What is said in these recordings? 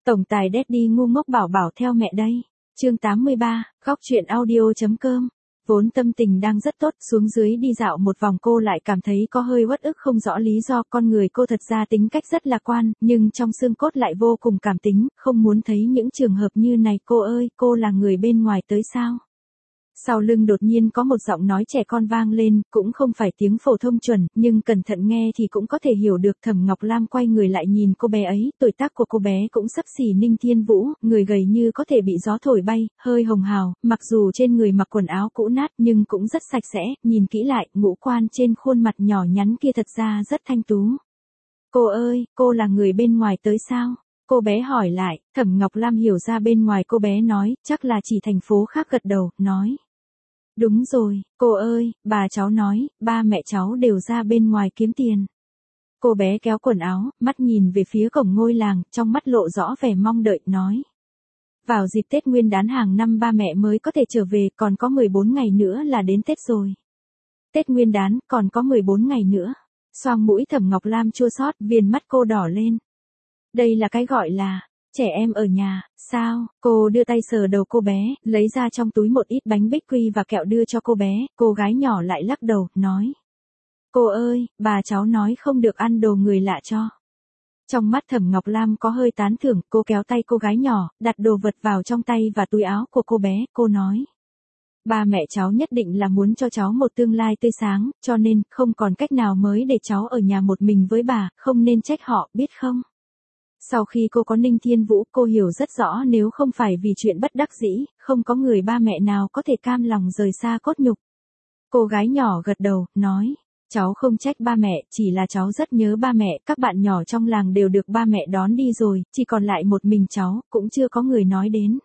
Tổng tài Daddy ngu ngốc bảo bảo theo mẹ đây. Chương 83, góc truyện audio.com. Vốn tâm tình đang rất tốt, xuống dưới đi dạo một vòng cô lại cảm thấy có hơi uất ức không rõ lý do. Con người cô thật ra tính cách rất lạc quan, nhưng trong xương cốt lại vô cùng cảm tính, không muốn thấy những trường hợp như này. Cô ơi, cô là người bên ngoài tới sao? Sau lưng đột nhiên có một giọng nói trẻ con vang lên, cũng không phải tiếng phổ thông chuẩn, nhưng cẩn thận nghe thì cũng có thể hiểu được. Thẩm Ngọc Lam quay người lại nhìn cô bé ấy, tuổi tác của cô bé cũng xấp xỉ Ninh Thiên Vũ, người gầy như có thể bị gió thổi bay, hơi hồng hào, mặc dù trên người mặc quần áo cũ nát nhưng cũng rất sạch sẽ, nhìn kỹ lại, ngũ quan trên khuôn mặt nhỏ nhắn kia thật ra rất thanh tú. Cô ơi, cô là người bên ngoài tới sao? Cô bé hỏi lại. Thẩm Ngọc Lam hiểu ra bên ngoài cô bé nói, chắc là chỉ thành phố khác, gật đầu, nói. Đúng rồi, cô ơi, bà cháu nói, ba mẹ cháu đều ra bên ngoài kiếm tiền. Cô bé kéo quần áo, mắt nhìn về phía cổng ngôi làng, trong mắt lộ rõ vẻ mong đợi, nói. Vào dịp Tết Nguyên đán hàng năm ba mẹ mới có thể trở về, còn có 14 ngày nữa là đến Tết rồi. Tết Nguyên đán, còn có 14 ngày nữa. Xoang mũi Thẩm Ngọc Lam chua xót, viền mắt cô đỏ lên. Đây là cái gọi là trẻ em ở nhà, sao? Cô đưa tay sờ đầu cô bé, lấy ra trong túi một ít bánh bích quy và kẹo đưa cho cô bé, cô gái nhỏ lại lắc đầu, nói. Cô ơi, bà cháu nói không được ăn đồ người lạ cho. Trong mắt Thẩm Ngọc Lam có hơi tán thưởng, cô kéo tay cô gái nhỏ, đặt đồ vật vào trong tay và túi áo của cô bé, cô nói. Ba mẹ cháu nhất định là muốn cho cháu một tương lai tươi sáng, cho nên không còn cách nào mới để cháu ở nhà một mình với bà, không nên trách họ, biết không? Sau khi cô có Ninh Thiên Vũ, cô hiểu rất rõ nếu không phải vì chuyện bất đắc dĩ, không có người ba mẹ nào có thể cam lòng rời xa cốt nhục. Cô gái nhỏ gật đầu, nói, cháu không trách ba mẹ, chỉ là cháu rất nhớ ba mẹ, các bạn nhỏ trong làng đều được ba mẹ đón đi rồi, chỉ còn lại một mình cháu, cũng chưa có người nói đến.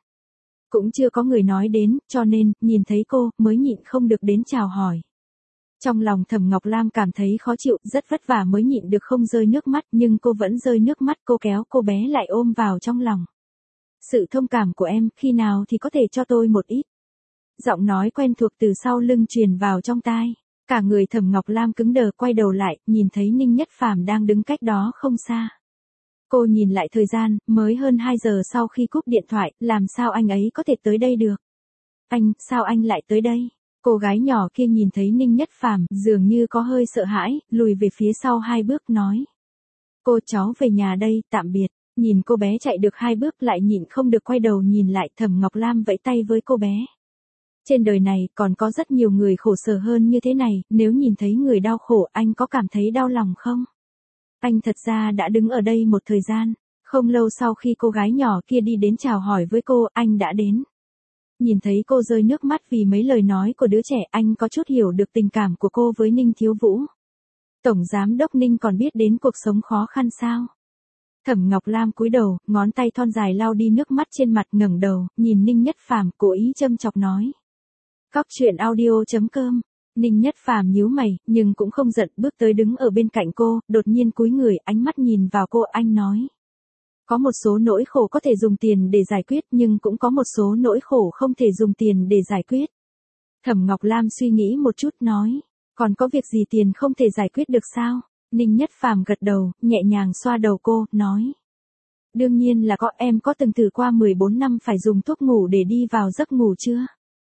Cho nên, nhìn thấy cô, mới nhịn không được đến chào hỏi. Trong lòng Thẩm Ngọc Lam cảm thấy khó chịu, rất vất vả mới nhịn được không rơi nước mắt, nhưng cô vẫn rơi nước mắt, cô kéo cô bé lại ôm vào trong lòng. Sự thông cảm của em, khi nào thì có thể cho tôi một ít. Giọng nói quen thuộc từ sau lưng truyền vào trong tai. Cả người Thẩm Ngọc Lam cứng đờ, quay đầu lại, nhìn thấy Ninh Nhất Phàm đang đứng cách đó không xa. Cô nhìn lại thời gian, mới hơn 2 giờ sau khi cúp điện thoại, làm sao anh ấy có thể tới đây được? Sao anh lại tới đây? Cô gái nhỏ kia nhìn thấy Ninh Nhất Phàm, dường như có hơi sợ hãi, lùi về phía sau 2 bước, nói. Cô, cháu về nhà đây, tạm biệt. Nhìn cô bé chạy được 2 bước lại nhịn không được quay đầu nhìn lại. Thẩm Ngọc Lam vẫy tay với cô bé. Trên đời này còn có rất nhiều người khổ sở hơn như thế này, nếu nhìn thấy người đau khổ anh có cảm thấy đau lòng không? Anh thật ra đã đứng ở đây một thời gian, không lâu sau khi cô gái nhỏ kia đi đến chào hỏi với cô, anh đã đến. Nhìn thấy cô rơi nước mắt vì mấy lời nói của đứa trẻ, anh có chút hiểu được tình cảm của cô với Ninh Thiếu Vũ. Tổng giám đốc Ninh còn biết đến cuộc sống khó khăn sao? Thẩm Ngọc Lam cúi đầu, ngón tay thon dài lau đi nước mắt trên mặt, ngẩng đầu, nhìn Ninh Nhất Phàm, cố ý châm chọc nói. Góc truyện audio.com. Ninh Nhất Phàm nhíu mày, nhưng cũng không giận, bước tới đứng ở bên cạnh cô, đột nhiên cúi người, ánh mắt nhìn vào cô, anh nói. Có một số nỗi khổ có thể dùng tiền để giải quyết, nhưng cũng có một số nỗi khổ không thể dùng tiền để giải quyết. Thẩm Ngọc Lam suy nghĩ một chút, nói. Còn có việc gì tiền không thể giải quyết được sao? Ninh Nhất Phàm gật đầu, nhẹ nhàng xoa đầu cô, nói. Đương nhiên là có, em có từng thử qua 14 năm phải dùng thuốc ngủ để đi vào giấc ngủ chưa?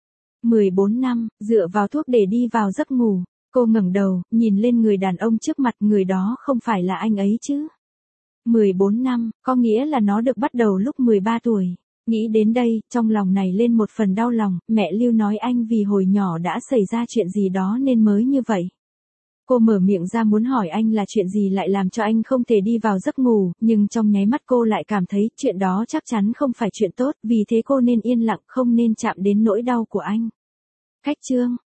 14 năm, dựa vào thuốc để đi vào giấc ngủ. Cô ngẩng đầu, nhìn lên người đàn ông trước mặt, người đó không phải là anh ấy chứ? 14 năm, có nghĩa là nó được bắt đầu lúc 13 tuổi. Nghĩ đến đây, trong lòng này lên một phần đau lòng, mẹ Lưu nói anh vì hồi nhỏ đã xảy ra chuyện gì đó nên mới như vậy. Cô mở miệng ra muốn hỏi anh là chuyện gì lại làm cho anh không thể đi vào giấc ngủ, nhưng trong nháy mắt cô lại cảm thấy chuyện đó chắc chắn không phải chuyện tốt, vì thế cô nên yên lặng, không nên chạm đến nỗi đau của anh. Khách chương.